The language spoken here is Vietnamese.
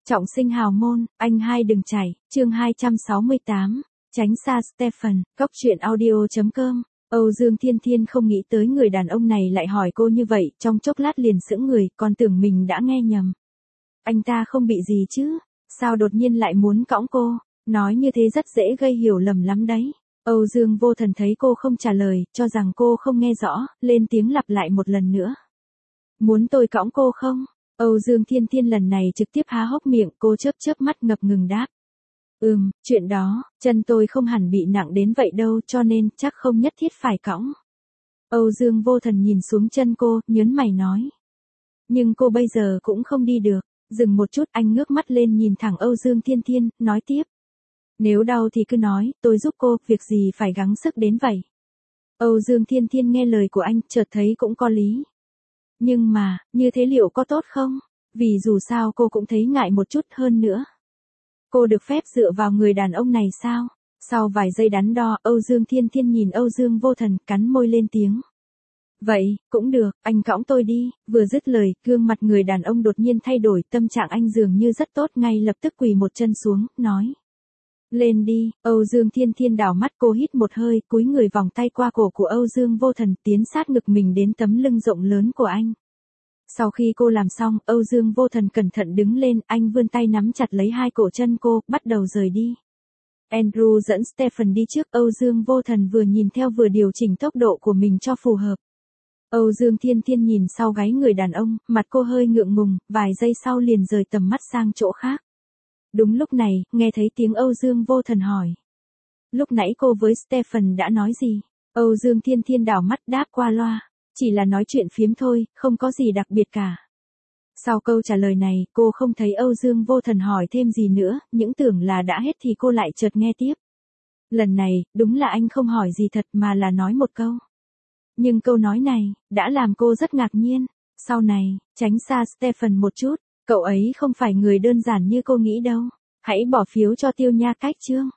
Trọng sinh hào môn, anh hai đừng chảy, chương 268, tránh xa Stephen, góc truyện audio.com. Âu Dương Thiên Thiên không nghĩ tới người đàn ông này lại hỏi cô như vậy, trong chốc lát liền sững người, còn tưởng mình đã nghe nhầm. Anh ta không bị gì chứ, sao đột nhiên lại muốn cõng cô, nói như thế rất dễ gây hiểu lầm lắm đấy. Âu Dương Vô Thần thấy cô không trả lời, cho rằng cô không nghe rõ, lên tiếng lặp lại một lần nữa. Muốn tôi cõng cô không? Âu Dương Thiên Thiên lần này trực tiếp há hốc miệng, cô chớp mắt ngập ngừng đáp. Chuyện đó, chân tôi không hẳn bị nặng đến vậy đâu cho nên chắc không nhất thiết phải cõng. Âu Dương Vô Thần nhìn xuống chân cô, nhớn mày nói. Nhưng cô bây giờ cũng không đi được, dừng một chút anh ngước mắt lên nhìn thẳng Âu Dương Thiên Thiên, nói tiếp. Nếu đau thì cứ nói, tôi giúp cô, việc gì phải gắng sức đến vậy. Âu Dương Thiên Thiên nghe lời của anh, chợt thấy cũng có lý. Nhưng mà, như thế liệu có tốt không? Vì dù sao cô cũng thấy ngại một chút hơn nữa. Cô được phép dựa vào người đàn ông này sao? Sau vài giây đắn đo, Âu Dương Thiên Thiên nhìn Âu Dương Vô Thần, cắn môi lên tiếng. Vậy, cũng được, anh cõng tôi đi. Vừa dứt lời, gương mặt người đàn ông đột nhiên thay đổi, tâm trạng anh dường như rất tốt, ngay lập tức quỳ một chân xuống, nói. Lên đi. Âu Dương Thiên Thiên đảo mắt, cô hít một hơi, cúi người vòng tay qua cổ của Âu Dương Vô Thần, tiến sát ngực mình đến tấm lưng rộng lớn của anh. Sau khi cô làm xong, Âu Dương Vô Thần cẩn thận đứng lên, anh vươn tay nắm chặt lấy hai cổ chân cô, bắt đầu rời đi. Andrew dẫn Stephen đi trước, Âu Dương Vô Thần vừa nhìn theo vừa điều chỉnh tốc độ của mình cho phù hợp. Âu Dương Thiên Thiên nhìn sau gáy người đàn ông, mặt cô hơi ngượng ngùng, vài giây sau liền rời tầm mắt sang chỗ khác. Đúng lúc này, nghe thấy tiếng Âu Dương Vô Thần hỏi. Lúc nãy cô với Stephen đã nói gì? Âu Dương Thiên Thiên đảo mắt đáp qua loa. Chỉ là nói chuyện phiếm thôi, không có gì đặc biệt cả. Sau câu trả lời này, cô không thấy Âu Dương Vô Thần hỏi thêm gì nữa, những tưởng là đã hết thì cô lại chợt nghe tiếp. Lần này, đúng là anh không hỏi gì thật mà là nói một câu. Nhưng câu nói này, đã làm cô rất ngạc nhiên. Sau này, tránh xa Stephen một chút, cậu ấy không phải người đơn giản như cô nghĩ đâu. Hãy bỏ phiếu cho Tiêu Nha Cách chương.